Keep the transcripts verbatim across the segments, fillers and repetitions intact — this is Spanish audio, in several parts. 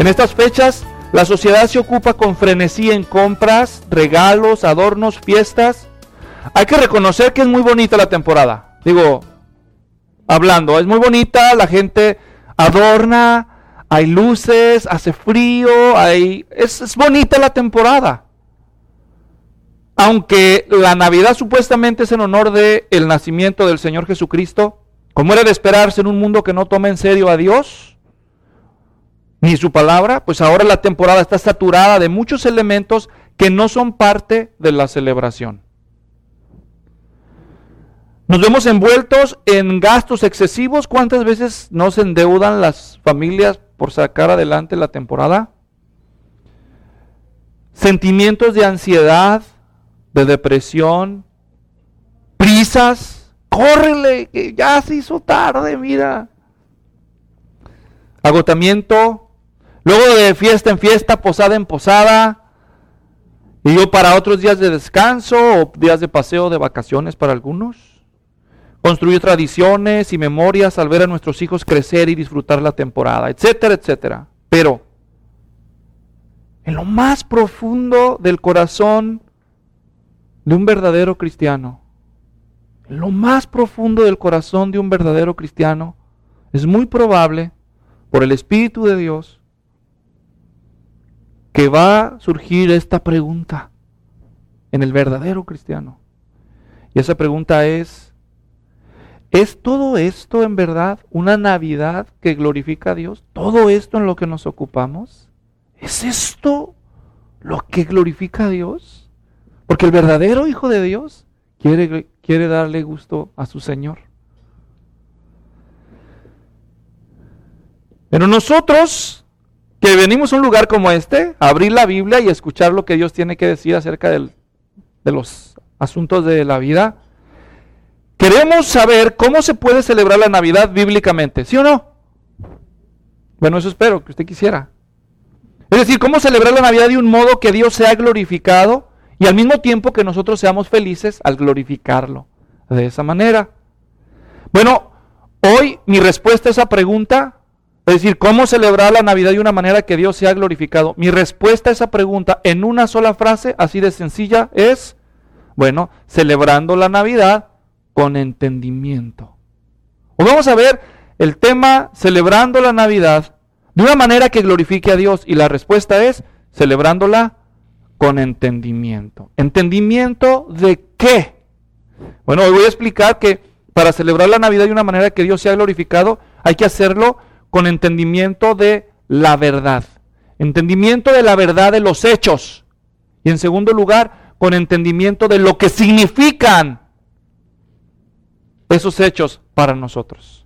En estas fechas, la sociedad se ocupa con frenesí en compras, regalos, adornos, fiestas. Hay que reconocer que es muy bonita la temporada. Digo, hablando, es muy bonita, la gente adorna, hay luces, hace frío, hay, es, es bonita la temporada. Aunque la Navidad supuestamente es en honor del nacimiento del Señor Jesucristo, como era de esperarse en un mundo que no toma en serio a Dios ni su palabra, pues ahora la temporada está saturada de muchos elementos que no son parte de la celebración. Nos vemos envueltos en gastos excesivos. ¿Cuántas veces no se endeudan las familias por sacar adelante la temporada? Sentimientos de ansiedad, de depresión, prisas, córrele, que ya se hizo tarde, mira. Agotamiento, luego de fiesta en fiesta, posada en posada, y yo para otros días de descanso o días de paseo, de vacaciones para algunos. Construir tradiciones y memorias al ver a nuestros hijos crecer y disfrutar la temporada, etcétera, etcétera. Pero en lo más profundo del corazón de un verdadero cristiano, en lo más profundo del corazón de un verdadero cristiano, es muy probable, por el Espíritu de Dios, que va a surgir esta pregunta en el verdadero cristiano. Y esa pregunta es: ¿es todo esto en verdad una Navidad que glorifica a Dios? ¿Todo esto en lo que nos ocupamos? ¿Es esto lo que glorifica a Dios? Porque el verdadero Hijo de Dios quiere, quiere darle gusto a su Señor. Pero nosotros, que venimos a un lugar como este, a abrir la Biblia y escuchar lo que Dios tiene que decir acerca del, de los asuntos de la vida, queremos saber cómo se puede celebrar la Navidad bíblicamente, ¿sí o no? Bueno, eso espero que usted quisiera. Es decir, cómo celebrar la Navidad de un modo que Dios sea glorificado y al mismo tiempo que nosotros seamos felices al glorificarlo de esa manera. Bueno, hoy mi respuesta a esa pregunta, es decir, cómo celebrar la Navidad de una manera que Dios sea glorificado, mi respuesta a esa pregunta en una sola frase, así de sencilla, es, bueno, celebrando la Navidad con entendimiento. Hoy vamos a ver el tema celebrando la Navidad de una manera que glorifique a Dios, y la respuesta es celebrándola con entendimiento. ¿Entendimiento de qué? Bueno, hoy voy a explicar que para celebrar la Navidad de una manera que Dios sea glorificado, hay que hacerlo con entendimiento de la verdad. Entendimiento de la verdad de los hechos. Y en segundo lugar, con entendimiento de lo que significan esos hechos para nosotros.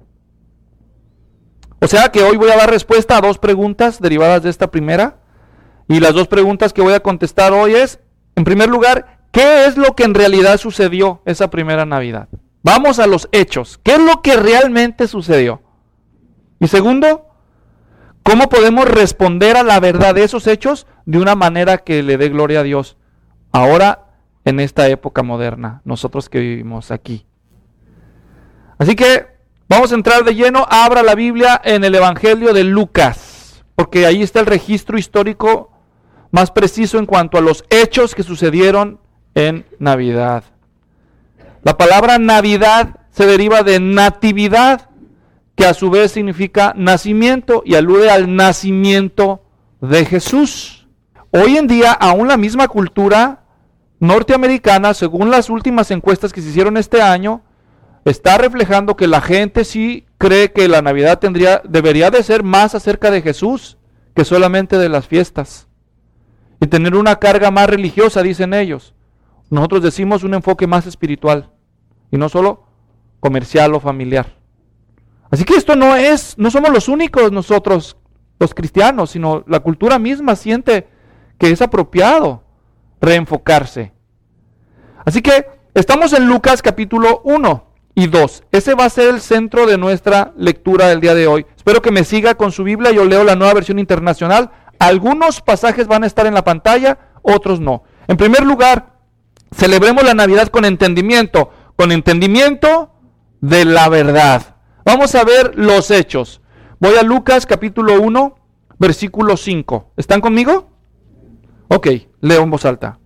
O sea que hoy voy a dar respuesta a dos preguntas derivadas de esta primera. Y las dos preguntas que voy a contestar hoy es, en primer lugar, ¿qué es lo que en realidad sucedió esa primera Navidad? Vamos a los hechos. ¿Qué es lo que realmente sucedió? Y segundo, ¿cómo podemos responder a la verdad de esos hechos de una manera que le dé gloria a Dios ahora en esta época moderna, nosotros que vivimos aquí? Así que vamos a entrar de lleno. Abra la Biblia en el Evangelio de Lucas, porque ahí está el registro histórico más preciso en cuanto a los hechos que sucedieron en Navidad. La palabra Navidad se deriva de natividad, que a su vez significa nacimiento y alude al nacimiento de Jesús. Hoy en día, aún la misma cultura norteamericana, según las últimas encuestas que se hicieron este año, está reflejando que la gente sí cree que la Navidad tendría, debería de ser más acerca de Jesús que solamente de las fiestas. Y tener una carga más religiosa, dicen ellos. Nosotros decimos un enfoque más espiritual y no solo comercial o familiar. Así que esto no es, no somos los únicos nosotros, los cristianos, sino la cultura misma siente que es apropiado reenfocarse. Así que estamos en Lucas capítulo uno y dos. Ese va a ser el centro de nuestra lectura del día de hoy. Espero que me siga con su Biblia. Yo leo la Nueva Versión Internacional. Algunos pasajes van a estar en la pantalla, otros no. En primer lugar, celebremos la Navidad con entendimiento, con entendimiento de la verdad. Vamos a ver los hechos. Voy a Lucas capítulo uno, versículo cinco. ¿Están conmigo? Ok, leo en voz alta.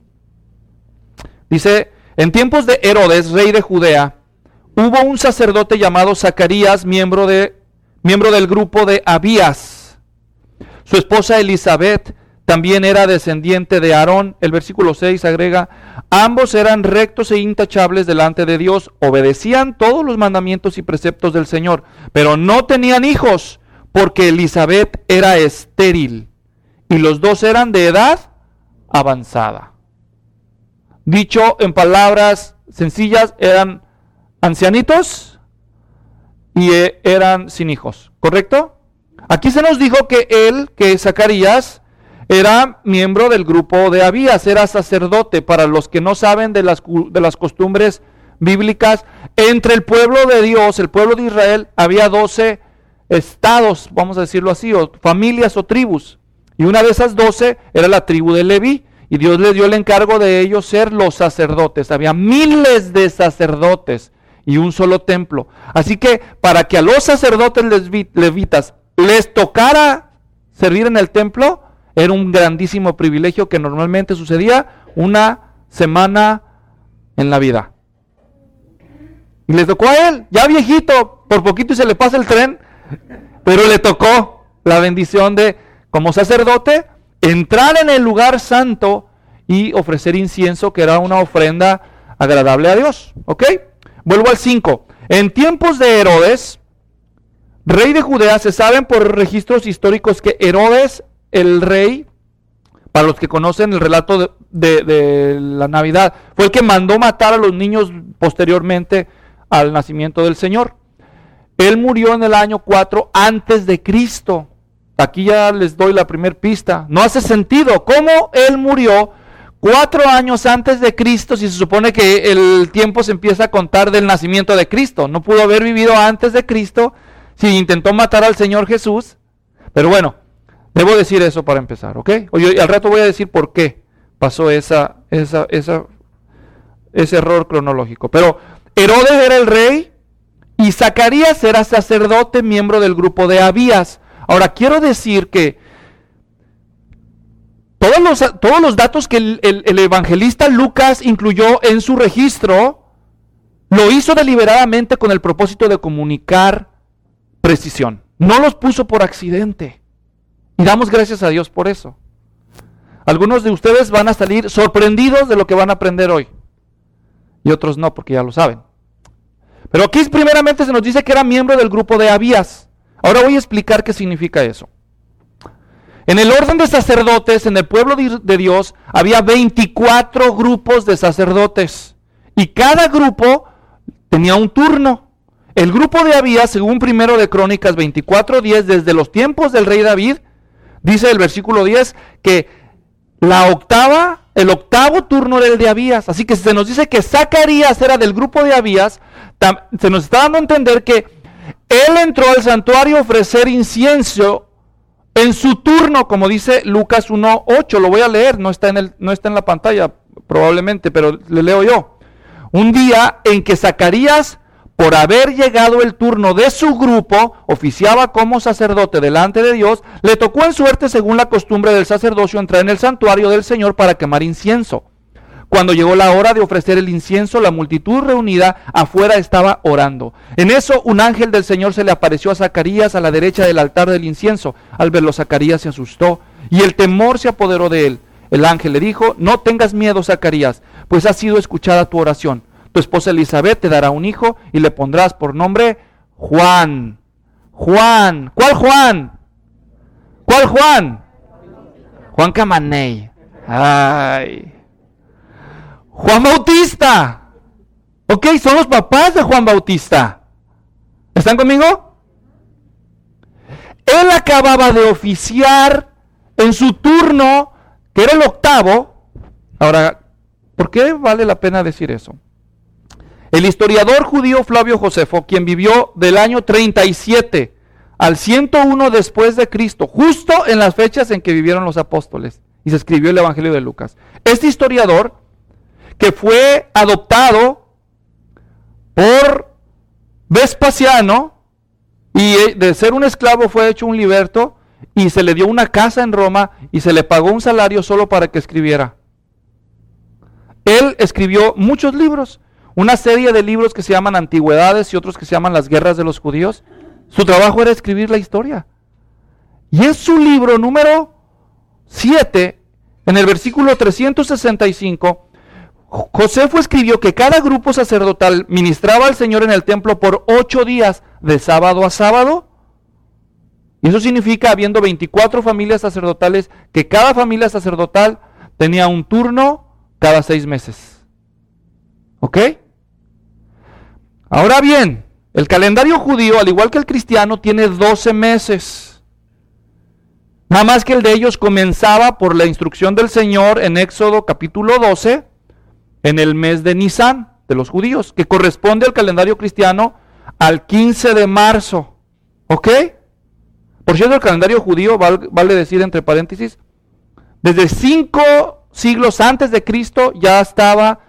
Dice, en tiempos de Herodes, rey de Judea, hubo un sacerdote llamado Zacarías, miembro, de, miembro del grupo de Abías. Su esposa Elizabeth también era descendiente de Aarón. El versículo seis agrega, ambos eran rectos e intachables delante de Dios, obedecían todos los mandamientos y preceptos del Señor, pero no tenían hijos, porque Elizabeth era estéril, y los dos eran de edad avanzada. Dicho en palabras sencillas, eran ancianitos y eran sin hijos, ¿correcto? Aquí se nos dijo que él, que Zacarías, era miembro del grupo de Abías, era sacerdote. Para los que no saben de las, de las costumbres bíblicas, entre el pueblo de Dios, el pueblo de Israel, había doce estados, vamos a decirlo así, o familias o tribus, y una de esas doce era la tribu de Leví, y Dios le dio el encargo de ellos ser los sacerdotes. Había miles de sacerdotes y un solo templo, así que para que a los sacerdotes levitas les tocara servir en el templo, era un grandísimo privilegio que normalmente sucedía una semana en la vida. Y les tocó a él, ya viejito, por poquito y se le pasa el tren, pero le tocó la bendición de, como sacerdote, entrar en el lugar santo y ofrecer incienso, que era una ofrenda agradable a Dios. ¿Ok? Vuelvo al cinco. En tiempos de Herodes, rey de Judea, se saben por registros históricos que Herodes, el rey, para los que conocen el relato de, de, de la Navidad, fue el que mandó matar a los niños posteriormente al nacimiento del Señor. Él murió en el año cuatro antes de Cristo. Aquí ya les doy la primer pista. No hace sentido. ¿Cómo él murió cuatro años antes de Cristo si se supone que el tiempo se empieza a contar del nacimiento de Cristo? No pudo haber vivido antes de Cristo si intentó matar al Señor Jesús. Pero bueno, debo decir eso para empezar, ¿ok? Y al rato voy a decir por qué pasó esa, esa, esa, ese error cronológico. Pero Herodes era el rey y Zacarías era sacerdote, miembro del grupo de Abías. Ahora, quiero decir que todos los, todos los datos que el, el, el evangelista Lucas incluyó en su registro, lo hizo deliberadamente con el propósito de comunicar precisión. No los puso por accidente. Y damos gracias a Dios por eso. Algunos de ustedes van a salir sorprendidos de lo que van a aprender hoy. Y otros no, porque ya lo saben. Pero aquí primeramente se nos dice que era miembro del grupo de Abías. Ahora voy a explicar qué significa eso. En el orden de sacerdotes, en el pueblo de Dios, había veinticuatro grupos de sacerdotes. Y cada grupo tenía un turno. El grupo de Abías, según primero de Crónicas veinticuatro diez, desde los tiempos del rey David, dice el versículo diez, que la octava, el octavo turno era el de Abías. Así que si se nos dice que Zacarías era del grupo de Abías, se nos está dando a entender que él entró al santuario a ofrecer incienso en su turno, como dice Lucas uno ocho. Lo voy a leer, no está en el, no está en la pantalla probablemente, pero le leo yo. Un día en que Zacarías, por haber llegado el turno de su grupo, oficiaba como sacerdote delante de Dios, le tocó en suerte, según la costumbre del sacerdocio, entrar en el santuario del Señor para quemar incienso. Cuando llegó la hora de ofrecer el incienso, la multitud reunida afuera estaba orando. En eso, un ángel del Señor se le apareció a Zacarías a la derecha del altar del incienso. Al verlo, Zacarías se asustó y el temor se apoderó de él. El ángel le dijo: no tengas miedo, Zacarías, pues ha sido escuchada tu oración. Tu esposa Elizabeth te dará un hijo y le pondrás por nombre Juan. Juan. ¿Cuál Juan? ¿Cuál Juan? Juan Camaney. Ay. Juan Bautista. Ok, son los papás de Juan Bautista. ¿Están conmigo? Él acababa de oficiar en su turno, que era el octavo. Ahora, ¿por qué vale la pena decir eso? El historiador judío Flavio Josefo, quien vivió del año treinta y siete al ciento uno después de Cristo, justo en las fechas en que vivieron los apóstoles, y se escribió el Evangelio de Lucas. Este historiador, que fue adoptado por Vespasiano, y de ser un esclavo fue hecho un liberto, y se le dio una casa en Roma y se le pagó un salario solo para que escribiera. Él escribió muchos libros, una serie de libros que se llaman Antigüedades y otros que se llaman Las Guerras de los Judíos. Su trabajo era escribir la historia. Y en su libro número siete, en el versículo trescientos sesenta y cinco, Josefo escribió que cada grupo sacerdotal ministraba al Señor en el templo por ocho días, de sábado a sábado. Y eso significa, habiendo veinticuatro familias sacerdotales, que cada familia sacerdotal tenía un turno cada seis meses. ¿Ok? Ahora bien, el calendario judío, al igual que el cristiano, tiene doce meses. Nada más que el de ellos comenzaba por la instrucción del Señor en Éxodo capítulo doce, en el mes de Nisan, de los judíos, que corresponde al calendario cristiano al quince de marzo. ¿Ok? Por cierto, el calendario judío, vale, vale decir entre paréntesis, desde cinco siglos antes de Cristo ya estaba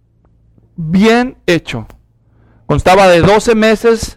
bien hecho. Constaba de doce meses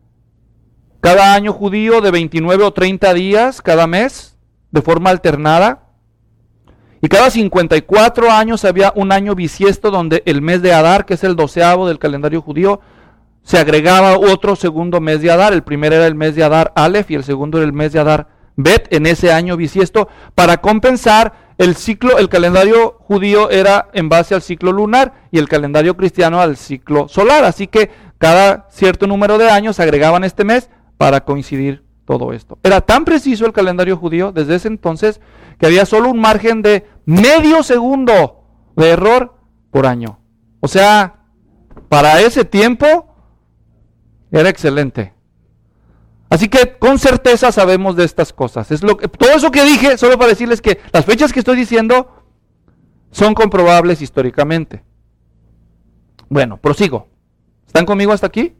cada año judío, de veintinueve o treinta días cada mes, de forma alternada. Y cada cincuenta y cuatro años había un año bisiesto donde el mes de Adar, que es el doceavo del calendario judío, se agregaba otro segundo mes de Adar. El primero era el mes de Adar Aleph y el segundo era el mes de Adar Bet en ese año bisiesto, para compensar el ciclo. El calendario judío era en base al ciclo lunar y el calendario cristiano al ciclo solar. Así que cada cierto número de años agregaban este mes para coincidir todo esto. Era tan preciso el calendario judío desde ese entonces que había solo un margen de medio segundo de error por año. O sea, para ese tiempo era excelente. Así que con certeza sabemos de estas cosas. Es lo que, todo eso que dije, solo para decirles que las fechas que estoy diciendo son comprobables históricamente. Bueno, prosigo. ¿Están conmigo hasta aquí?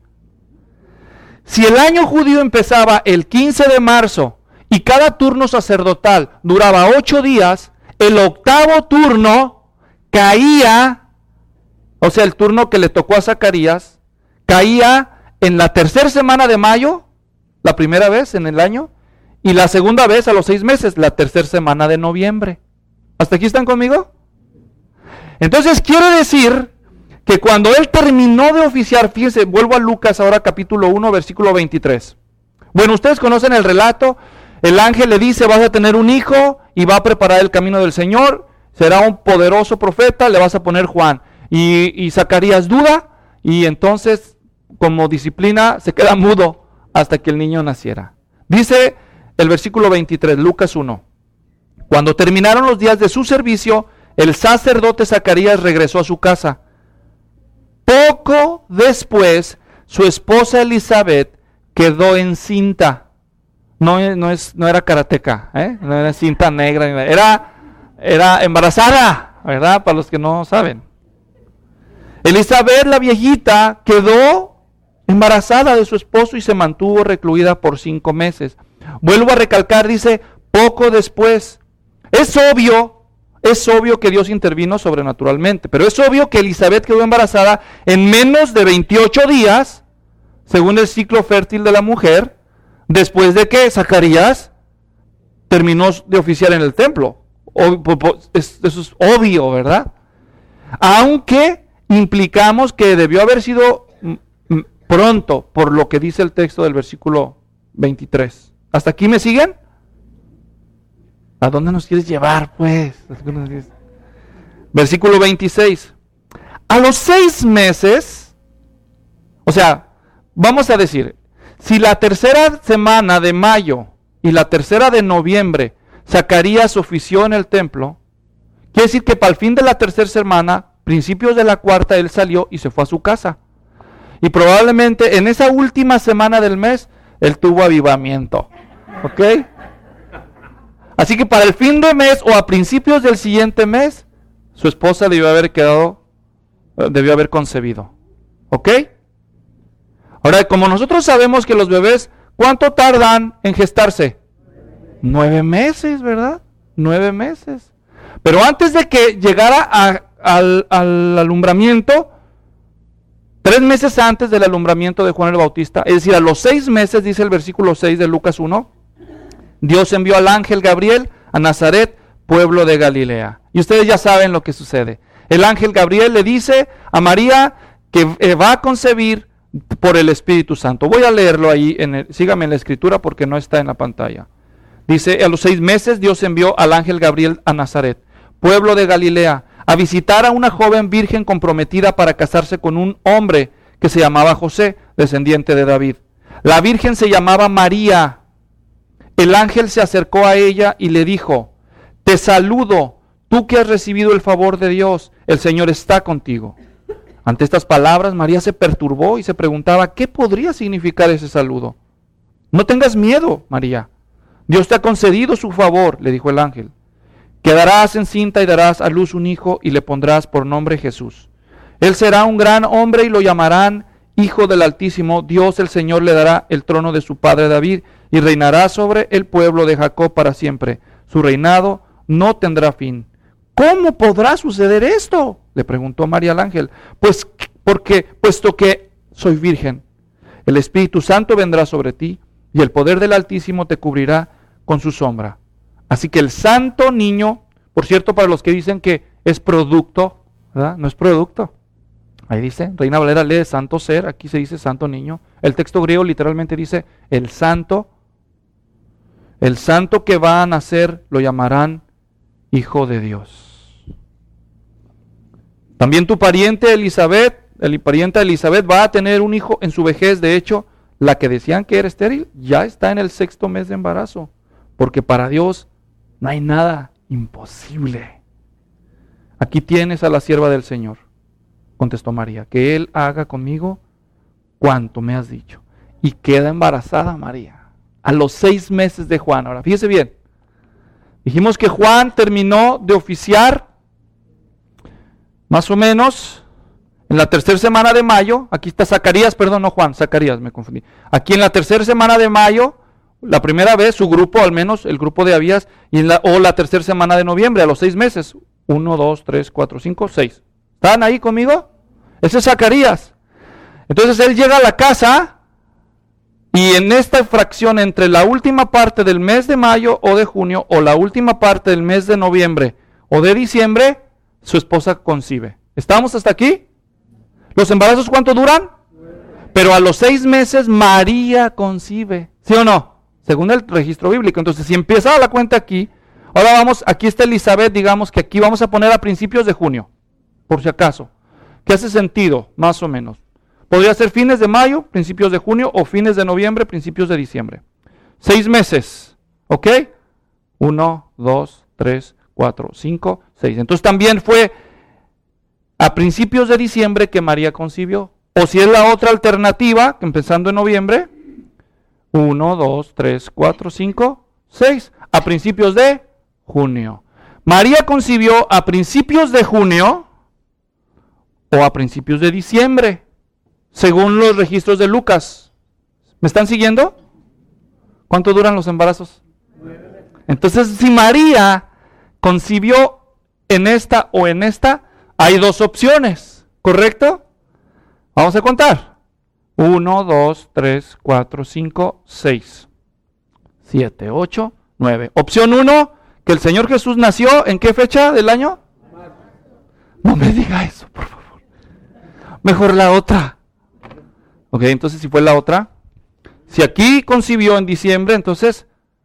Si el año judío empezaba el quince de marzo y cada turno sacerdotal duraba ocho días, el octavo turno caía, o sea, el turno que le tocó a Zacarías, caía en la tercera semana de mayo, la primera vez en el año, y la segunda vez a los seis meses, la tercera semana de noviembre. ¿Hasta aquí están conmigo? Entonces quiere decir que cuando él terminó de oficiar, fíjense, vuelvo a Lucas ahora capítulo uno, versículo veintitrés. Bueno, ustedes conocen el relato. El ángel le dice: vas a tener un hijo y va a preparar el camino del Señor, será un poderoso profeta, le vas a poner Juan. Y, y Zacarías duda, y entonces como disciplina se queda mudo hasta que el niño naciera. Dice el versículo veintitrés, Lucas uno. Cuando terminaron los días de su servicio, el sacerdote Zacarías regresó a su casa. Poco después, su esposa Elizabeth quedó encinta. No, no, es, no era karateca, ¿eh? No era cinta negra, era, era embarazada, ¿verdad? Para los que no saben. Elizabeth, la viejita, quedó embarazada de su esposo y se mantuvo recluida por cinco meses. Vuelvo a recalcar, dice, poco después. Es obvio, es obvio que Dios intervino sobrenaturalmente, pero es obvio que Elizabeth quedó embarazada en menos de veintiocho días, según el ciclo fértil de la mujer, después de que Zacarías terminó de oficiar en el templo. Eso es obvio, ¿verdad? Aunque implicamos que debió haber sido pronto, por lo que dice el texto del versículo veintitrés. ¿Hasta aquí me siguen? ¿A dónde nos quieres llevar, pues? Versículo veintiséis. A los seis meses, o sea, vamos a decir, si la tercera semana de mayo y la tercera de noviembre Zacarías ofició en el templo, quiere decir que para el fin de la tercera semana, principios de la cuarta, él salió y se fue a su casa. Y probablemente en esa última semana del mes, él tuvo avivamiento. ¿Ok? Así que para el fin de mes o a principios del siguiente mes, su esposa debió haber quedado, debió haber concebido. ¿Ok? Ahora, como nosotros sabemos que los bebés, ¿cuánto tardan en gestarse? Nueve meses, ¿verdad? Nueve meses. Pero antes de que llegara a, al, al alumbramiento, tres meses antes del alumbramiento de Juan el Bautista, es decir, a los seis meses, dice el versículo seis de Lucas uno, Dios envió al ángel Gabriel a Nazaret, pueblo de Galilea. Y ustedes ya saben lo que sucede. El ángel Gabriel le dice a María que va a concebir por el Espíritu Santo. Voy a leerlo ahí, en el, sígame en la escritura porque no está en la pantalla. Dice, a los seis meses Dios envió al ángel Gabriel a Nazaret, pueblo de Galilea, a visitar a una joven virgen comprometida para casarse con un hombre que se llamaba José, descendiente de David. La virgen se llamaba María. El ángel se acercó a ella y le dijo, te saludo, tú que has recibido el favor de Dios, el Señor está contigo. Ante estas palabras, María se perturbó y se preguntaba, ¿qué podría significar ese saludo? No tengas miedo, María. Dios te ha concedido su favor, le dijo el ángel. Quedarás encinta y darás a luz un hijo y le pondrás por nombre Jesús. Él será un gran hombre y lo llamarán Hijo del Altísimo. Dios el Señor le dará el trono de su padre David y reinará sobre el pueblo de Jacob para siempre. Su reinado no tendrá fin. ¿Cómo podrá suceder esto?, le preguntó María al ángel. Pues porque, puesto que soy virgen, el Espíritu Santo vendrá sobre ti y el poder del Altísimo te cubrirá con su sombra. Así que el santo niño, por cierto, para los que dicen que es producto, ¿verdad? No es producto. Ahí dice, Reina Valera lee santo ser, aquí se dice santo niño. El texto griego literalmente dice el santo. El santo que va a nacer lo llamarán Hijo de Dios. También tu pariente Elizabeth, el pariente de Elizabeth va a tener un hijo en su vejez. De hecho, la que decían que era estéril ya está en el sexto mes de embarazo. Porque para Dios no hay nada imposible. Aquí tienes a la sierva del Señor, contestó María, que Él haga conmigo cuanto me has dicho. Y queda embarazada María a los seis meses de Juan. Ahora, fíjese bien. Dijimos que Juan terminó de oficiar más o menos en la tercera semana de mayo. Aquí está Zacarías, perdón, no Juan, Zacarías, me confundí. Aquí en la tercera semana de mayo, la primera vez, su grupo, al menos el grupo de Abías, y en la, o la tercera semana de noviembre, a los seis meses. Uno, dos, tres, cuatro, cinco, seis. ¿Están ahí conmigo? Ese es Zacarías. Entonces él llega a la casa y en esta fracción entre la última parte del mes de mayo o de junio o la última parte del mes de noviembre o de diciembre, su esposa concibe. ¿Estamos hasta aquí? ¿Los embarazos cuánto duran? Pero a los seis meses María concibe. ¿Sí o no? Según el registro bíblico. Entonces si empieza la cuenta aquí, ahora vamos, aquí está Elizabeth, digamos que aquí vamos a poner a principios de junio, por si acaso. ¿Qué hace sentido? Más o menos. Podría ser fines de mayo, principios de junio, o fines de noviembre, principios de diciembre. Seis meses, ¿ok? Uno, dos, tres, cuatro, cinco, seis. Entonces también fue a principios de diciembre que María concibió. O si es la otra alternativa, empezando en noviembre, uno, dos, tres, cuatro, cinco, seis. A principios de junio. María concibió a principios de junio o a principios de diciembre, según los registros de Lucas. ¿Me están siguiendo? ¿Cuánto duran los embarazos? Entonces, si María concibió en esta o en esta, hay dos opciones, ¿correcto? Vamos a contar. Uno, dos, tres, cuatro, cinco, seis, siete, ocho, nueve. Opción uno, que el Señor Jesús nació, ¿en qué fecha del año? No me diga eso, por favor. Mejor la otra. Ok, entonces si fue la otra. Si aquí concibió en diciembre, entonces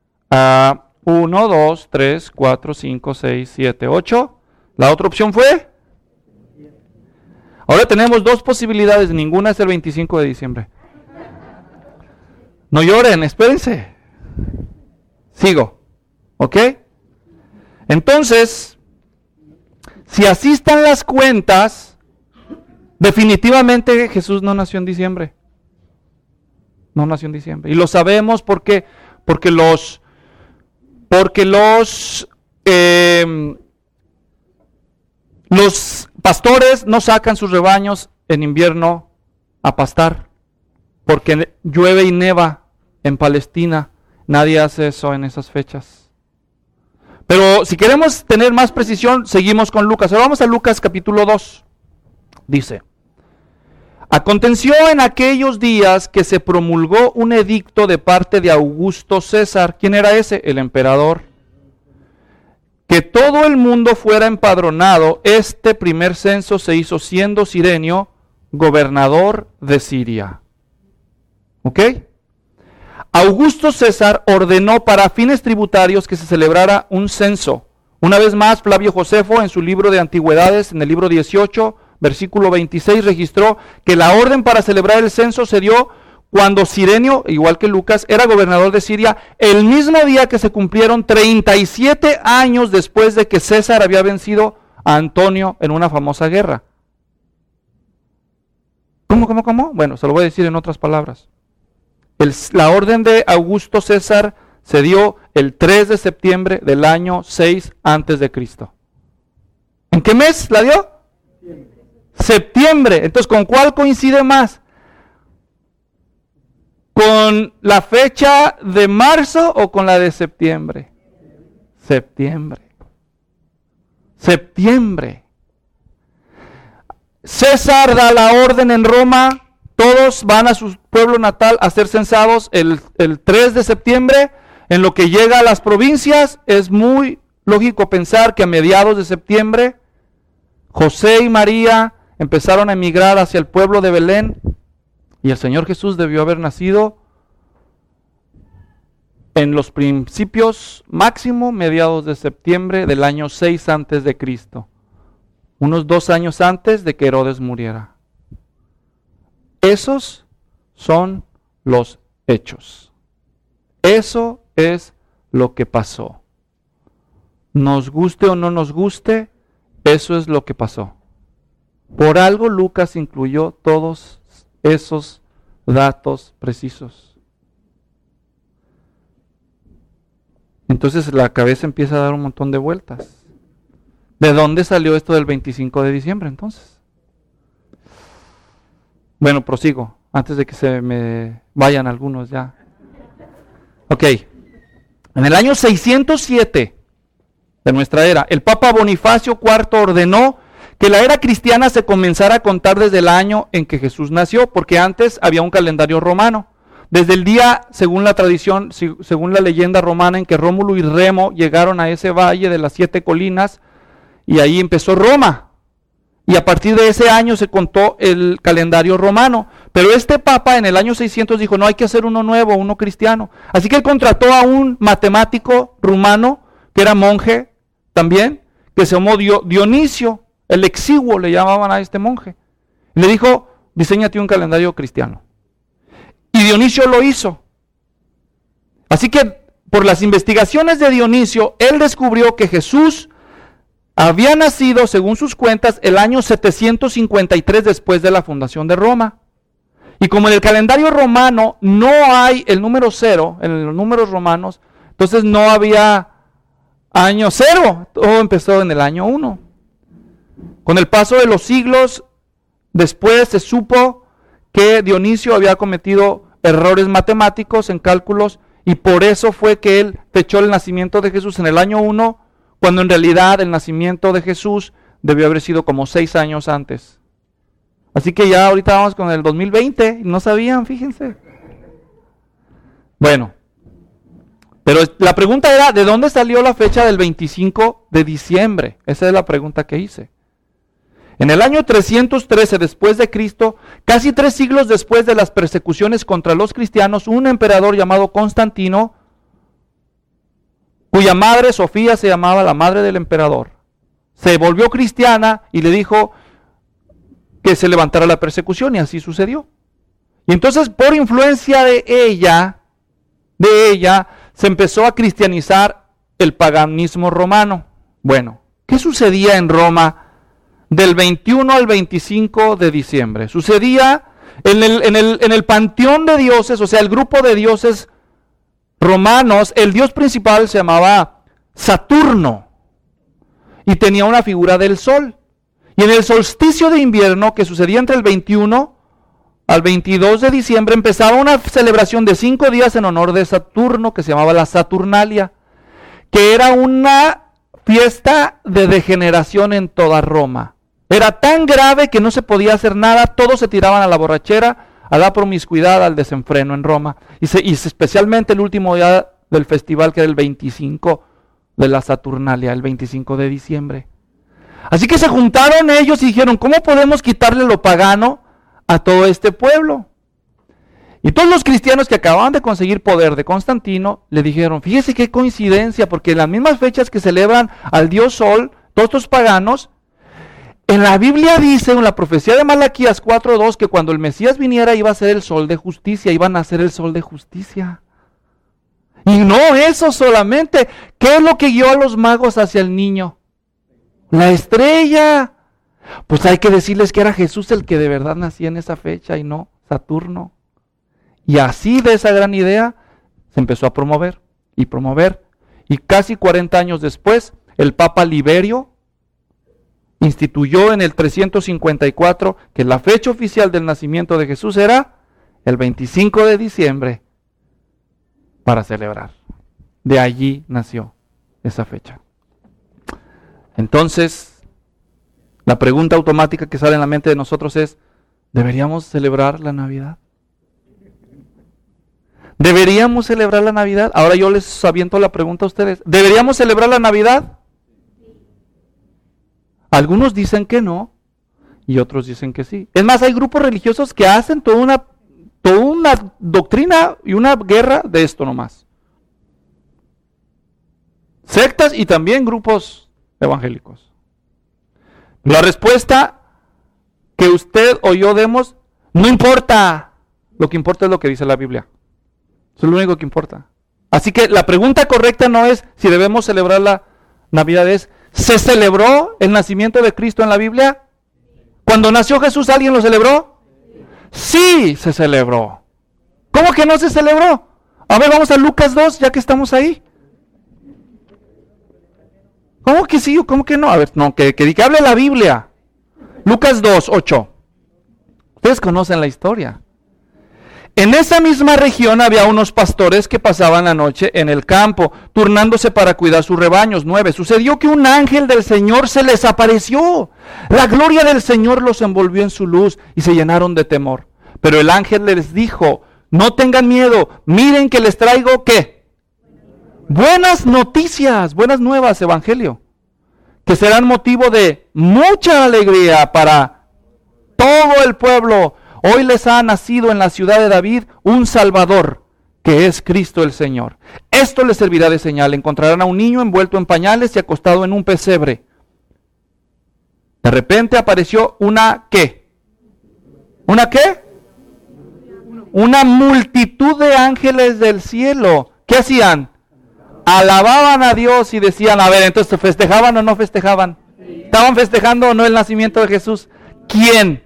uno, dos, tres, cuatro, cinco, seis, siete, ocho. La otra opción fue. Ahora tenemos dos posibilidades, ninguna es el veinticinco de diciembre. No lloren, espérense. Sigo, ¿ok? Entonces, si así están las cuentas, definitivamente Jesús no nació en diciembre. No nació en diciembre. Y lo sabemos porque, porque los, porque los, eh, los pastores no sacan sus rebaños en invierno a pastar, porque llueve y neva en Palestina. Nadie hace eso en esas fechas. Pero si queremos tener más precisión, seguimos con Lucas. Ahora vamos a Lucas capítulo dos. Dice, Aconteció en aquellos días que se promulgó un edicto de parte de Augusto César. ¿Quién era ese? El emperador. Que todo el mundo fuera empadronado. Este primer censo se hizo siendo Cirenio gobernador de Siria. ¿Ok? Augusto César ordenó para fines tributarios que se celebrara un censo. Una vez más, Flavio Josefo, en su libro de Antigüedades, en el libro dieciocho, versículo veintiséis, registró que la orden para celebrar el censo se dio cuando Cirenio, igual que Lucas, era gobernador de Siria, el mismo día que se cumplieron treinta y siete años después de que César había vencido a Antonio en una famosa guerra. ¿Cómo, cómo, cómo? Bueno, se lo voy a decir en otras palabras. El, la orden de Augusto César se dio el tres de septiembre del año seis antes de Cristo. ¿En qué mes la dio? Septiembre. Septiembre. Entonces, ¿con cuál coincide más? ¿Con la fecha de marzo o con la de septiembre? Septiembre. Septiembre. César da la orden en Roma. Todos van a su pueblo natal a ser censados el, el tres de septiembre. En lo que llega a las provincias, es muy lógico pensar que a mediados de septiembre, José y María empezaron a emigrar hacia el pueblo de Belén, y el Señor Jesús debió haber nacido en los principios, máximo mediados de septiembre del año seis antes de Cristo, unos dos años antes de que Herodes muriera. Esos son los hechos. Eso es lo que pasó. Nos guste o no nos guste, eso es lo que pasó. Por algo Lucas incluyó todos esos datos precisos. Entonces la cabeza empieza a dar un montón de vueltas. ¿De dónde salió esto del veinticinco de diciembre entonces? Bueno, prosigo, antes de que se me vayan algunos ya. Ok, en el año seiscientos siete de nuestra era, el Papa Bonifacio cuarto ordenó que la era cristiana se comenzara a contar desde el año en que Jesús nació, porque antes había un calendario romano. Desde el día, según la tradición, según la leyenda romana, en que Rómulo y Remo llegaron a ese valle de las siete colinas, y ahí empezó Roma. Y a partir de ese año se contó el calendario romano. Pero este papa en el año seiscientos dijo, no, hay que hacer uno nuevo, uno cristiano. Así que él contrató a un matemático rumano, que era monje también, que se llamó Dionisio, el exiguo le llamaban a este monje. Le dijo, diséñate un calendario cristiano. Y Dionisio lo hizo. Así que por las investigaciones de Dionisio, él descubrió que Jesús había nacido, según sus cuentas, el año setecientos cincuenta y tres después de la fundación de Roma. Y como en el calendario romano no hay el número cero, en los números romanos, entonces no había año cero, todo empezó en el año uno. Con el paso de los siglos, después se supo que Dionisio había cometido errores matemáticos en cálculos, y por eso fue que él fechó el nacimiento de Jesús en el año uno, cuando en realidad el nacimiento de Jesús debió haber sido como seis años antes. Así que ya ahorita vamos con el dos mil veinte, no sabían, fíjense. Bueno, pero la pregunta era, ¿de dónde salió la fecha del veinticinco de diciembre? Esa es la pregunta que hice. En el año trescientos trece después de Cristo, casi tres siglos después de las persecuciones contra los cristianos, un emperador llamado Constantino, cuya madre Sofía se llamaba la madre del emperador, se volvió cristiana y le dijo que se levantara la persecución, y así sucedió. Y entonces, por influencia de ella, de ella, se empezó a cristianizar el paganismo romano. Bueno, ¿qué sucedía en Roma del veintiuno al veinticinco de diciembre? Sucedía en el, en el, en el panteón de dioses, o sea, el grupo de dioses romanos, el dios principal se llamaba Saturno y tenía una figura del sol. Y en el solsticio de invierno, que sucedía entre el veintiuno al veintidós de diciembre, empezaba una celebración de cinco días en honor de Saturno, que se llamaba la Saturnalia, que era una fiesta de degeneración en toda Roma. Era tan grave que no se podía hacer nada, todos se tiraban a la borrachera, a la promiscuidad, al desenfreno en Roma. Y, se, y especialmente el último día del festival, que era el veinticinco de la Saturnalia, el veinticinco de diciembre. Así que se juntaron ellos y dijeron, ¿cómo podemos quitarle lo pagano a todo este pueblo? Y todos los cristianos que acababan de conseguir poder de Constantino le dijeron, fíjese qué coincidencia, porque en las mismas fechas que celebran al dios Sol, todos estos paganos, en la Biblia dice, en la profecía de Malaquías cuatro dos, que cuando el Mesías viniera iba a ser el sol de justicia, iba a nacer el sol de justicia. Y no eso solamente, ¿qué es lo que guió a los magos hacia el niño? La estrella. Pues hay que decirles que era Jesús el que de verdad nacía en esa fecha y no Saturno. Y así de esa gran idea se empezó a promover y promover. Y casi cuarenta años después, el Papa Liberio instituyó en el trescientos cincuenta y cuatro que la fecha oficial del nacimiento de Jesús era el veinticinco de diciembre para celebrar. De allí nació esa fecha. Entonces, la pregunta automática que sale en la mente de nosotros es, ¿deberíamos celebrar la Navidad? ¿Deberíamos celebrar la Navidad? Ahora yo les aviento la pregunta a ustedes. ¿Deberíamos celebrar la Navidad? Algunos dicen que no y otros dicen que sí. Es más, hay grupos religiosos que hacen toda una, toda una doctrina y una guerra de esto nomás. Sectas y también grupos evangélicos. La respuesta que usted o yo demos no importa. Lo que importa es lo que dice la Biblia. Eso es lo único que importa. Así que la pregunta correcta no es si debemos celebrar la Navidad, es ¿se celebró el nacimiento de Cristo en la Biblia? ¿Cuando nació Jesús alguien lo celebró? Sí, se celebró. ¿Cómo que no se celebró? A ver, vamos a Lucas dos, ya que estamos ahí. ¿Cómo que sí o cómo que no? A ver, no, que, que, que hable la Biblia. Lucas dos, ocho. Ustedes conocen la historia. En esa misma región había unos pastores que pasaban la noche en el campo, turnándose para cuidar sus rebaños. nueve. Sucedió que un ángel del Señor se les apareció. La gloria del Señor los envolvió en su luz y se llenaron de temor. Pero el ángel les dijo, no tengan miedo, miren que les traigo, ¿qué? Buenas noticias, buenas nuevas, evangelio, que serán motivo de mucha alegría para todo el pueblo. Hoy les ha nacido en la ciudad de David un Salvador, que es Cristo el Señor. Esto les servirá de señal. Encontrarán a un niño envuelto en pañales y acostado en un pesebre. De repente apareció una ¿qué? ¿Una qué? Una multitud de ángeles del cielo. ¿Qué hacían? Alababan a Dios y decían, a ver, entonces, ¿festejaban o no festejaban? ¿Estaban festejando o no el nacimiento de Jesús? ¿Quién?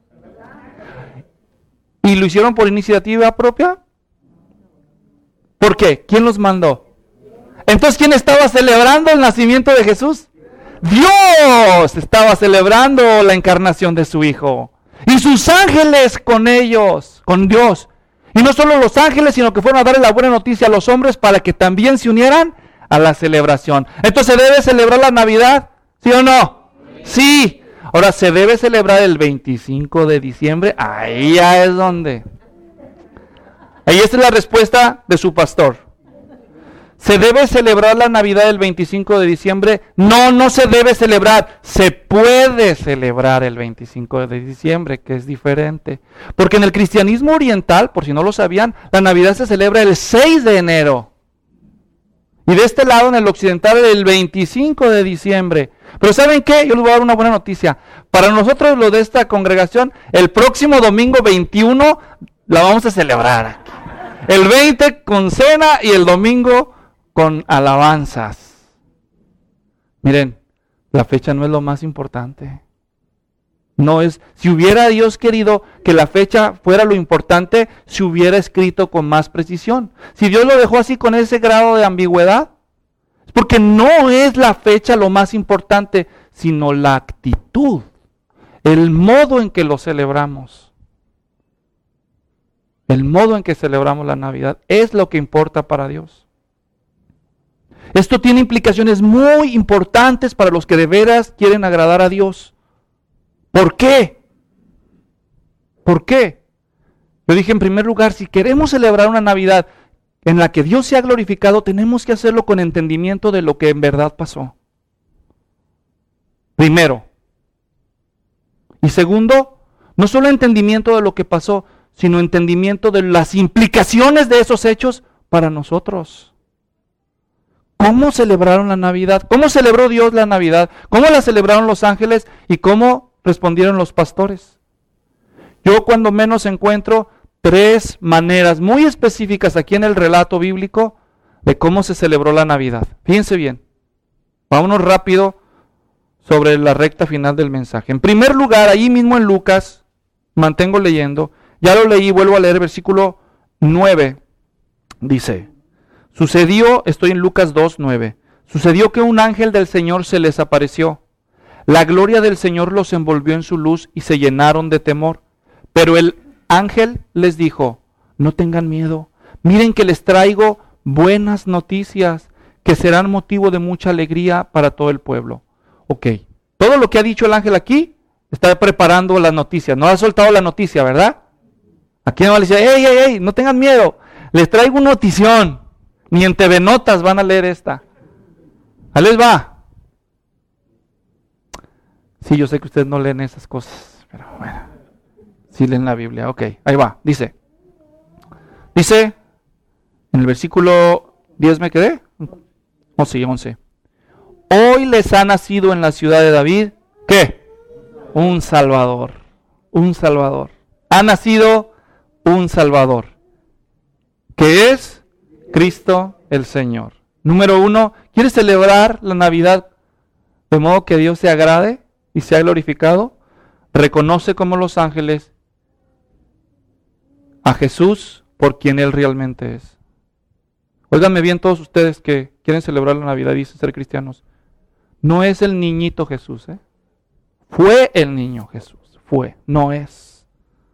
¿Y lo hicieron por iniciativa propia? ¿Por qué? ¿Quién los mandó? Entonces, ¿quién estaba celebrando el nacimiento de Jesús? Dios estaba celebrando la encarnación de su Hijo. Y sus ángeles con ellos, con Dios. Y no solo los ángeles, sino que fueron a darle la buena noticia a los hombres para que también se unieran a la celebración. Entonces, ¿se debe celebrar la Navidad? ¿Sí o no? Sí. Ahora, ¿se debe celebrar el veinticinco de diciembre? Ahí ya es donde. Ahí esta es la respuesta de su pastor. ¿Se debe celebrar la Navidad el veinticinco de diciembre? No, no se debe celebrar. Se puede celebrar el veinticinco de diciembre, que es diferente. Porque en el cristianismo oriental, por si no lo sabían, la Navidad se celebra el seis de enero. Y de este lado, en el occidental, el veinticinco de diciembre. Pero ¿saben qué? Yo les voy a dar una buena noticia. Para nosotros, los de esta congregación, el próximo domingo veintiuno la vamos a celebrar. El veinte con cena y el domingo con alabanzas. Miren, la fecha no es lo más importante. No es, si hubiera Dios querido que la fecha fuera lo importante, se hubiera escrito con más precisión. Si Dios lo dejó así con ese grado de ambigüedad, es porque no es la fecha lo más importante, sino la actitud, el modo en que lo celebramos. El modo en que celebramos la Navidad es lo que importa para Dios. Esto tiene implicaciones muy importantes para los que de veras quieren agradar a Dios. ¿Por qué? ¿Por qué? Yo dije, en primer lugar, si queremos celebrar una Navidad en la que Dios se ha glorificado, tenemos que hacerlo con entendimiento de lo que en verdad pasó. Primero. Y segundo, no solo entendimiento de lo que pasó, sino entendimiento de las implicaciones de esos hechos para nosotros. ¿Cómo celebraron la Navidad? ¿Cómo celebró Dios la Navidad? ¿Cómo la celebraron los ángeles? ¿Y cómo respondieron los pastores? Yo cuando menos encuentro tres maneras muy específicas aquí en el relato bíblico de cómo se celebró la Navidad. Fíjense bien. Vámonos rápido sobre la recta final del mensaje. En primer lugar, ahí mismo en Lucas, mantengo leyendo, ya lo leí, vuelvo a leer versículo nueve, dice, sucedió, estoy en Lucas dos, nueve, sucedió que un ángel del Señor se les apareció. La gloria del Señor los envolvió en su luz y se llenaron de temor. Pero el ángel les dijo, no tengan miedo, miren que les traigo buenas noticias que serán motivo de mucha alegría para todo el pueblo. Ok, todo lo que ha dicho el ángel aquí, está preparando las noticias, no ha soltado la noticia, ¿verdad? Aquí no le dice, hey, hey, hey, no tengan miedo, les traigo una notición, ni en T V Notas van a leer esta. Ahí les va. Sí, yo sé que ustedes no leen esas cosas, pero bueno, sí leen la Biblia, ok, ahí va, dice, dice, en el versículo diez me quedé, oh sí, once. Hoy les ha nacido en la ciudad de David, ¿qué? Un Salvador, un Salvador. Ha nacido un Salvador, que es Cristo el Señor. Número uno, ¿quieres celebrar la Navidad de modo que Dios se agrade y sea glorificado? Reconoce como los ángeles a Jesús por quien Él realmente es. Óiganme bien todos ustedes que quieren celebrar la Navidad y dicen ser cristianos. No es el niñito Jesús, ¿eh? Fue el niño Jesús, fue, no es.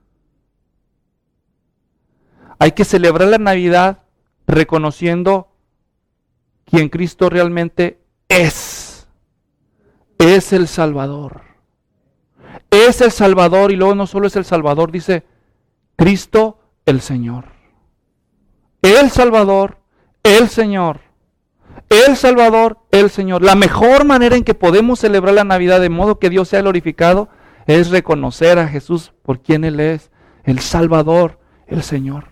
Hay que celebrar la Navidad reconociendo quien Cristo realmente es. Es el Salvador. Es el Salvador y luego no solo es el Salvador, dice Cristo el Señor. El Salvador, el Señor. El Salvador, el Señor. La mejor manera en que podemos celebrar la Navidad de modo que Dios sea glorificado es reconocer a Jesús por quien Él es, el Salvador, el Señor.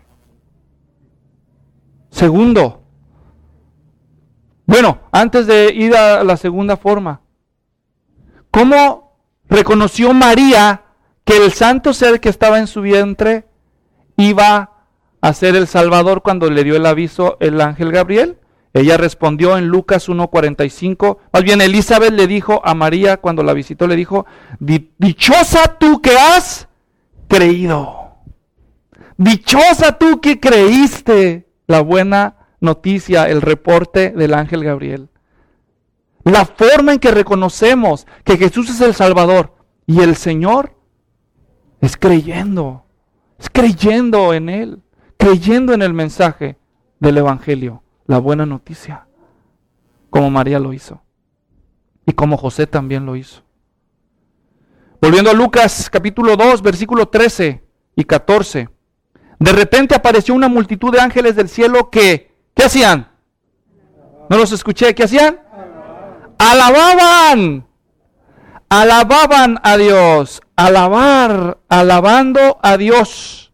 Segundo, bueno, antes de ir a la segunda forma, ¿cómo reconoció María que el santo ser que estaba en su vientre iba a ser el Salvador cuando le dio el aviso el ángel Gabriel? Ella respondió en Lucas uno cuarenta y cinco, más bien Elizabeth le dijo a María cuando la visitó, le dijo, dichosa tú que has creído, dichosa tú que creíste la buena noticia, el reporte del ángel Gabriel. La forma en que reconocemos que Jesús es el Salvador y el Señor es creyendo, es creyendo en Él, creyendo en el mensaje del Evangelio. La buena noticia, como María lo hizo y como José también lo hizo. Volviendo a Lucas capítulo dos, versículo trece y catorce. De repente apareció una multitud de ángeles del cielo que, ¿qué hacían? No los escuché, ¿qué hacían? Alababan, alababan a Dios, alabar, alabando a Dios.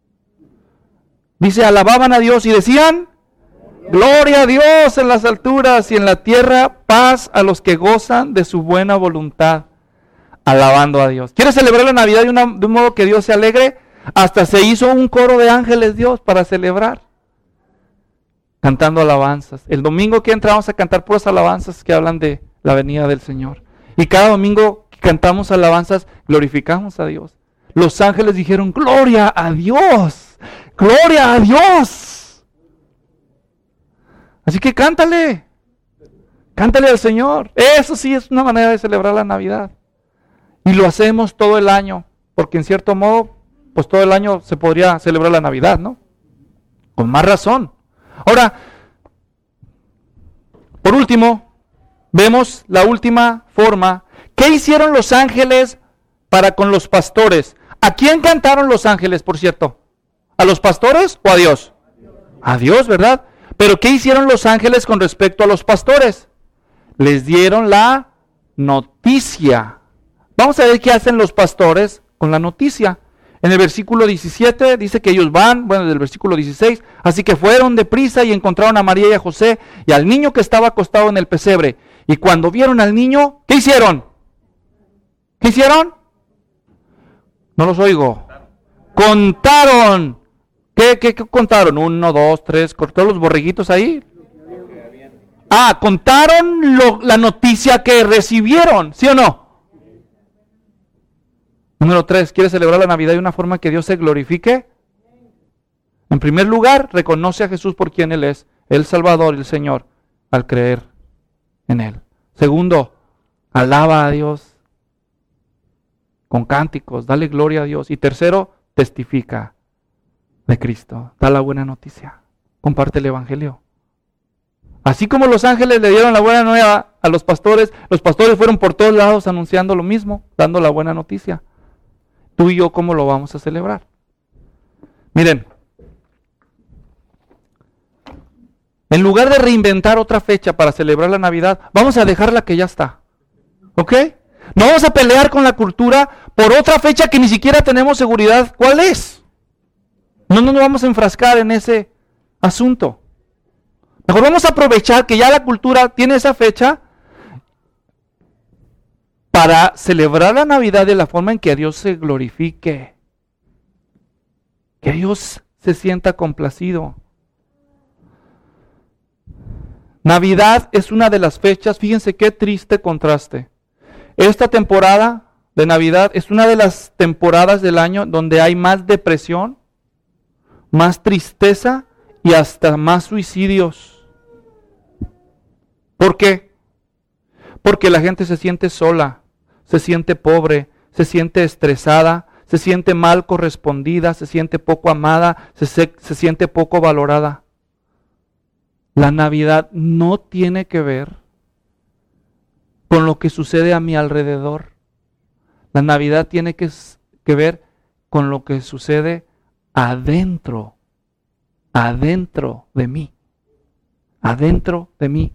Dice, alababan a Dios y decían, gloria a Dios en las alturas y en la tierra, paz a los que gozan de su buena voluntad. Alabando a Dios. ¿Quieres celebrar la Navidad de, una, de un modo que Dios se alegre? Hasta se hizo un coro de ángeles Dios para celebrar. Cantando alabanzas. El domingo que entra vamos a cantar puras alabanzas que hablan de la venida del Señor. Y cada domingo que cantamos alabanzas, glorificamos a Dios. Los ángeles dijeron, gloria a Dios. Gloria a Dios. Así que cántale, cántale al Señor. Eso sí es una manera de celebrar la Navidad. Y lo hacemos todo el año, porque en cierto modo, pues todo el año se podría celebrar la Navidad, ¿no? Con más razón. Ahora, por último, vemos la última forma. ¿Qué hicieron los ángeles para con los pastores. ¿A quién cantaron los ángeles, por cierto? ¿A los pastores o a Dios? A Dios, ¿verdad? Pero ¿qué hicieron los ángeles con respecto a los pastores? Les dieron la noticia. Vamos a ver qué hacen los pastores con la noticia. En el versículo diecisiete dice que ellos van, bueno, del versículo dieciséis, así que fueron deprisa y encontraron a María y a José y al niño que estaba acostado en el pesebre. Y cuando vieron al niño, ¿qué hicieron? ¿Qué hicieron? No los oigo. Contaron. ¿Qué, qué, qué contaron? Uno, dos, tres, cortó los borreguitos ahí. Ah, contaron lo, la noticia que recibieron, ¿sí o no? Número tres, ¿quiere celebrar la Navidad de una forma que Dios se glorifique? En primer lugar, reconoce a Jesús por quien Él es, el Salvador, el Señor, al creer en Él. Segundo, alaba a Dios con cánticos, dale gloria a Dios. Y tercero, testifica de Cristo, da la buena noticia, comparte el Evangelio. Así como los ángeles le dieron la buena nueva a los pastores, los pastores fueron por todos lados anunciando lo mismo, dando la buena noticia. Tú y yo, ¿cómo lo vamos a celebrar? Miren, en lugar de reinventar otra fecha para celebrar la Navidad, vamos a dejar la que ya está. ¿Ok? No vamos a pelear con la cultura por otra fecha que ni siquiera tenemos seguridad cuál es. No nos vamos a enfrascar en ese asunto. Mejor vamos a aprovechar que ya la cultura tiene esa fecha para celebrar la Navidad de la forma en que Dios se glorifique, que Dios se sienta complacido. Navidad es una de las fechas, fíjense qué triste contraste. Esta temporada de Navidad es una de las temporadas del año donde hay más depresión, más tristeza y hasta más suicidios. ¿Por qué? Porque la gente se siente sola, se siente pobre, se siente estresada, se siente mal correspondida, se siente poco amada, se, se, se siente poco valorada. La Navidad no tiene que ver con lo que sucede a mi alrededor. La Navidad tiene que, que ver con lo que sucede adentro, adentro de mí, adentro de mí.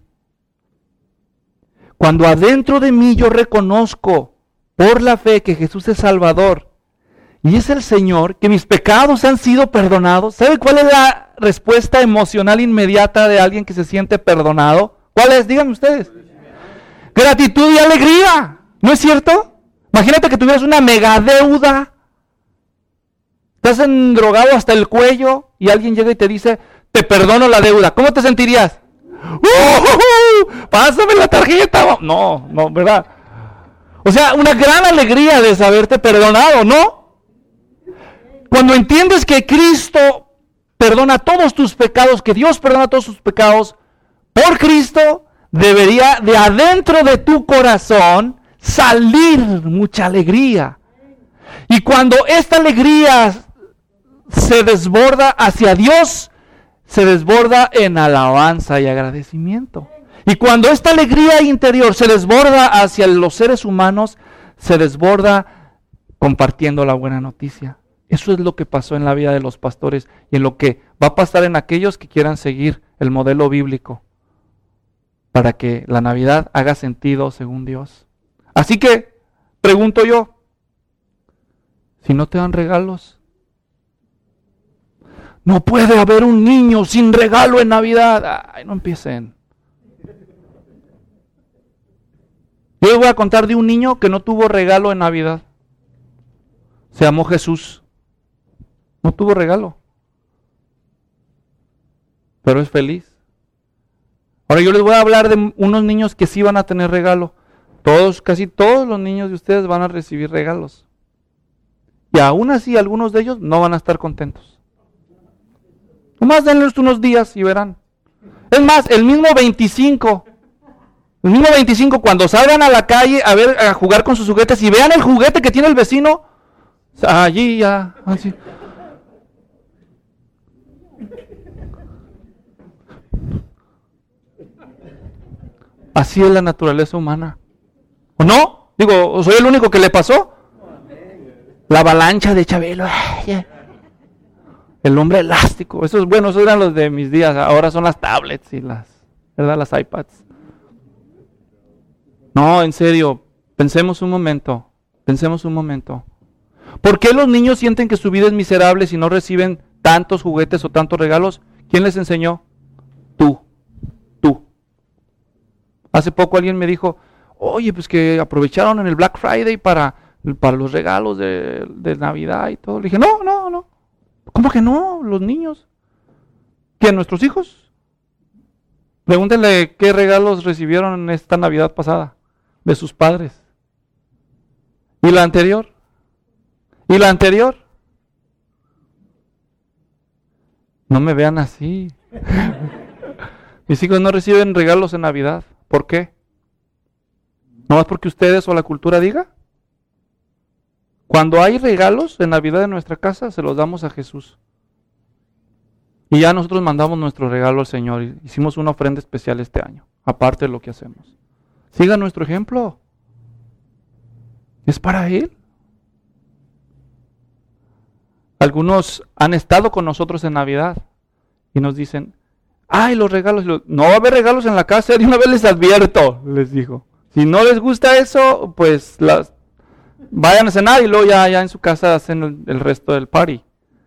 Cuando adentro de mí yo reconozco por la fe que Jesús es Salvador y es el Señor, que mis pecados han sido perdonados, ¿sabe cuál es la respuesta emocional inmediata de alguien que se siente perdonado? ¿Cuál es? Díganme ustedes. Gratitud y alegría, ¿no es cierto? Imagínate que tuvieras una mega deuda, estás endrogado hasta el cuello y alguien llega y te dice, te perdono la deuda. ¿Cómo te sentirías? ¡Uh! ¡Pásame la tarjeta! No, no, ¿verdad? O sea, una gran alegría de saberte perdonado, ¿no? Cuando entiendes que Cristo perdona todos tus pecados, que Dios perdona todos tus pecados, por Cristo debería de adentro de tu corazón salir mucha alegría. Y cuando esta alegría se desborda hacia Dios, se desborda en alabanza y agradecimiento. Y cuando esta alegría interior se desborda hacia los seres humanos, se desborda compartiendo la buena noticia. Eso es lo que pasó en la vida de los pastores y en lo que va a pasar en aquellos que quieran seguir el modelo bíblico para que la Navidad haga sentido según Dios. Así que, pregunto yo, si no te dan regalos, no puede haber un niño sin regalo en Navidad. Ay, no empiecen. Yo les voy a contar de un niño que no tuvo regalo en Navidad. Se llamó Jesús. No tuvo regalo. Pero es feliz. Ahora yo les voy a hablar de unos niños que sí van a tener regalo. Todos, casi todos los niños de ustedes van a recibir regalos. Y aún así algunos de ellos no van a estar contentos. Nomás denles unos días y verán. Es más, el mismo veinticinco, el mismo veinticinco, cuando salgan a la calle a ver, a jugar con sus juguetes y vean el juguete que tiene el vecino, allí ya, así. Así es la naturaleza humana. ¿O no? Digo, ¿soy el único que le pasó? La avalancha de Chabelo. El hombre elástico. Esos, bueno, esos eran los de mis días. Ahora son las tablets y las, ¿verdad? Las iPads. No, en serio, pensemos un momento. Pensemos un momento. ¿Por qué los niños sienten que su vida es miserable si no reciben tantos juguetes o tantos regalos? ¿Quién les enseñó? Tú. Tú. Hace poco alguien me dijo, oye, pues que aprovecharon en el Black Friday para, para los regalos de, de Navidad y todo. Le dije, no, no, no. ¿Cómo que no? Los niños. ¿Qué, nuestros hijos? Pregúntenle qué regalos recibieron en esta Navidad pasada de sus padres. ¿Y la anterior? ¿Y la anterior? No me vean así. Mis hijos no reciben regalos en Navidad. ¿Por qué? ¿No es porque ustedes o la cultura diga? Cuando hay regalos en Navidad en nuestra casa, se los damos a Jesús. Y ya nosotros mandamos nuestro regalo al Señor. Hicimos una ofrenda especial este año, aparte de lo que hacemos. Sigan nuestro ejemplo. Es para Él. Algunos han estado con nosotros en Navidad y nos dicen, ay, los regalos. No va a haber regalos en la casa, de una vez les advierto, les dijo. Si no les gusta eso, pues las, vayan a cenar y luego ya, ya en su casa hacen el, el resto del party.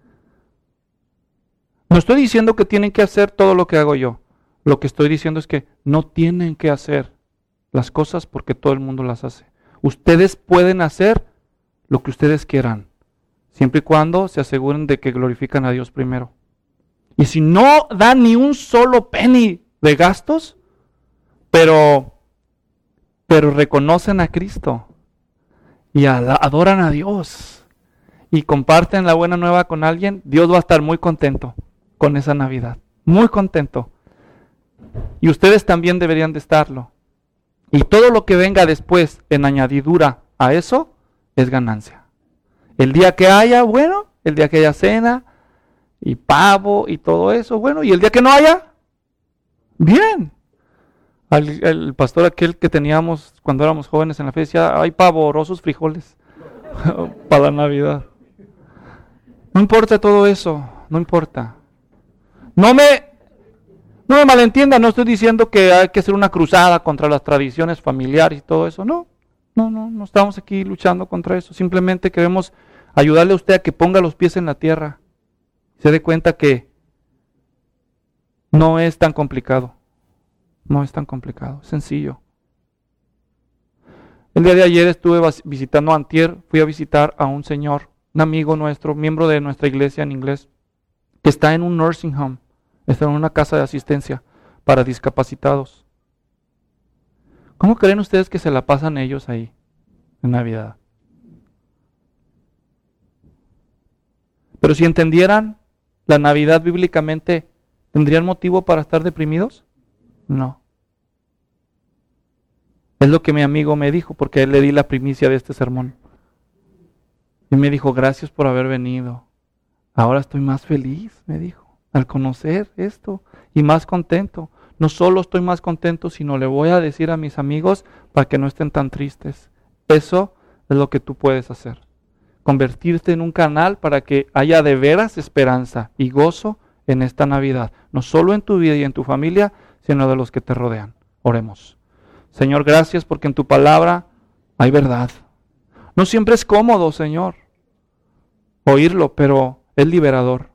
No estoy diciendo que tienen que hacer todo lo que hago yo. Lo que estoy diciendo es que no tienen que hacer las cosas porque todo el mundo las hace. Ustedes pueden hacer lo que ustedes quieran, siempre y cuando se aseguren de que glorifican a Dios primero. Y si no dan ni un solo penny de gastos, pero, pero reconocen a Cristo y adoran a Dios y comparten la buena nueva con alguien, Dios va a estar muy contento con esa Navidad, muy contento. Y ustedes también deberían de estarlo. Y todo lo que venga después en añadidura a eso es ganancia. El día que haya, bueno, el día que haya cena y pavo y todo eso, bueno, y el día que no haya, bien. Al, el pastor aquel que teníamos cuando éramos jóvenes en la fe decía, hay pavo, orosos frijoles para la Navidad. No importa todo eso, no importa. No me, no me malentienda, no estoy diciendo que hay que hacer una cruzada contra las tradiciones familiares y todo eso, no. No, no, no estamos aquí luchando contra eso. Simplemente queremos ayudarle a usted a que ponga los pies en la tierra. Se dé cuenta que no es tan complicado. No es tan complicado, es sencillo. El día de ayer estuve visitando, antier, fui a visitar a un señor, un amigo nuestro, miembro de nuestra iglesia en inglés, que está en un nursing home, está en una casa de asistencia para discapacitados. ¿Cómo creen ustedes que se la pasan ellos ahí en Navidad? Pero si entendieran la Navidad bíblicamente, ¿tendrían motivo para estar deprimidos? No. Es lo que mi amigo me dijo, porque a él le di la primicia de este sermón. Y me dijo, gracias por haber venido. Ahora estoy más feliz, me dijo, al conocer esto y más contento. No solo estoy más contento, sino le voy a decir a mis amigos para que no estén tan tristes. Eso es lo que tú puedes hacer. Convertirte en un canal para que haya de veras esperanza y gozo en esta Navidad. No solo en tu vida y en tu familia, sino de los que te rodean. Oremos. Señor, gracias porque en tu palabra hay verdad. No siempre es cómodo, Señor, oírlo, pero es liberador.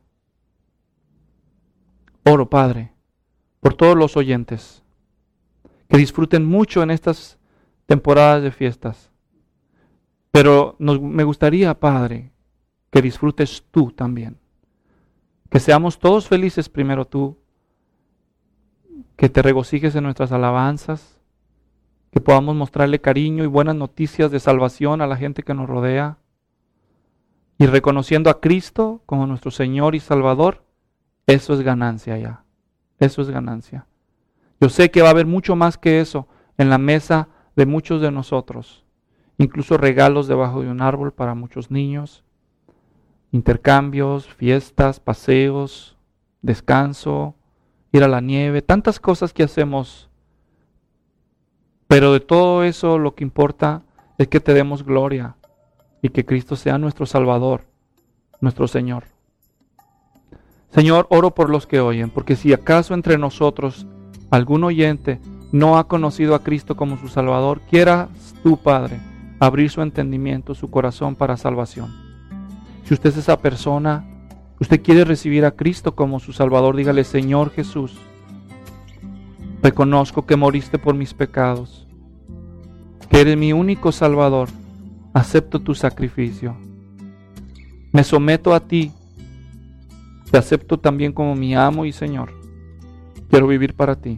Oro, Padre, por todos los oyentes, que disfruten mucho en estas temporadas de fiestas. Pero nos, me gustaría, Padre, que disfrutes tú también. Que seamos todos felices primero tú, que te regocijes en nuestras alabanzas, que podamos mostrarle cariño y buenas noticias de salvación a la gente que nos rodea, y reconociendo a Cristo como nuestro Señor y Salvador, eso es ganancia ya, eso es ganancia. Yo sé que va a haber mucho más que eso en la mesa de muchos de nosotros, incluso regalos debajo de un árbol para muchos niños, intercambios, fiestas, paseos, descanso, ir a la nieve, tantas cosas que hacemos. Pero de todo eso lo que importa es que te demos gloria y que Cristo sea nuestro Salvador, nuestro Señor. Señor, oro por los que oyen, porque si acaso entre nosotros algún oyente no ha conocido a Cristo como su Salvador, quieras tú, Padre, abrir su entendimiento, su corazón para salvación. Si usted es esa persona, usted quiere recibir a Cristo como su Salvador, dígale: Señor Jesús, reconozco que moriste por mis pecados, que eres mi único Salvador, acepto tu sacrificio, me someto a ti, te acepto también como mi amo y Señor, quiero vivir para ti.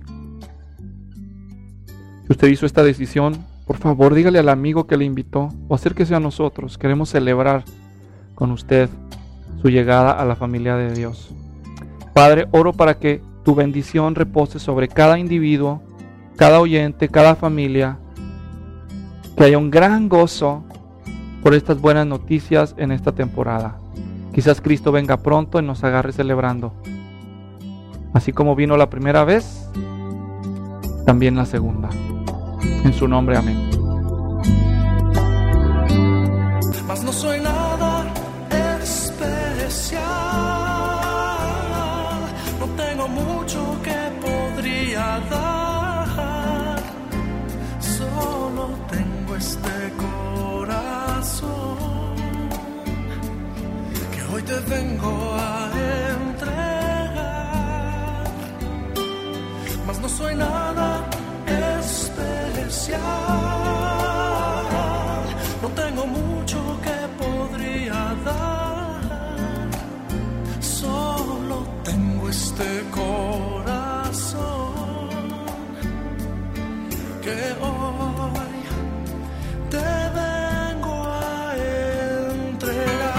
Si usted hizo esta decisión, por favor dígale al amigo que le invitó o acérquese a nosotros, queremos celebrar con usted su llegada a la familia de Dios. Padre, oro para que tu bendición repose sobre cada individuo, cada oyente, cada familia, que haya un gran gozo por estas buenas noticias en esta temporada. Quizás Cristo venga pronto y nos agarre celebrando. Así como vino la primera vez, también la segunda. En su nombre, amén. Mas no soy nada especial, no tengo mucho que podría dar, solo tengo este corazón que hoy te vengo a entregar. Mas no soy nada especial, no tengo mucho que podría dar, solo tengo este corazón que hoy te vengo a entregar.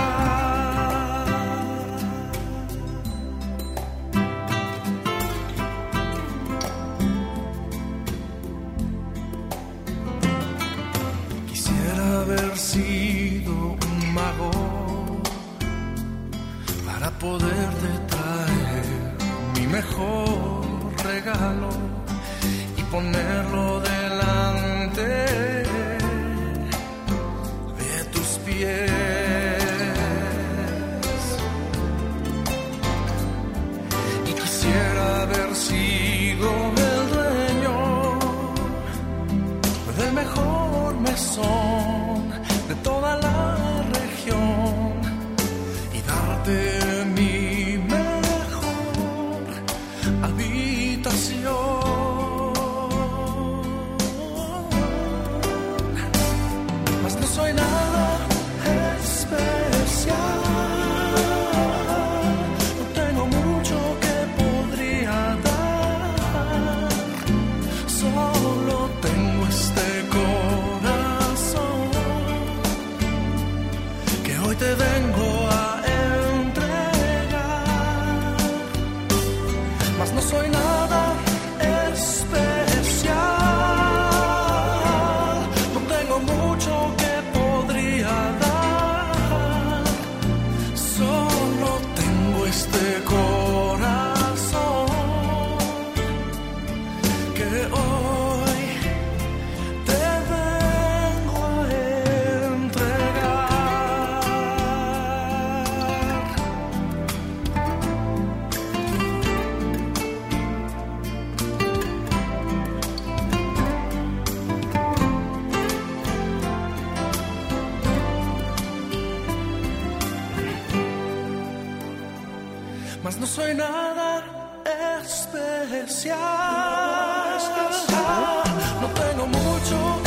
Quisiera haber sido un mago para poderte traer mi mejor regalo y ponerlo delante de tus pies. Y quisiera haber sido el dueño del mejor mesón de toda la región y darte mi mejor habitación. Mas no soy nada especial, no tengo mucho que podría dar, solo tengo este corazón que hoy te vengo a entregar. Mas no soy nada especial, no tengo mucho que podría dar, solo tengo este corazón que hoy te vengo a entregar. Mas no soy nada especial, no tengo mucho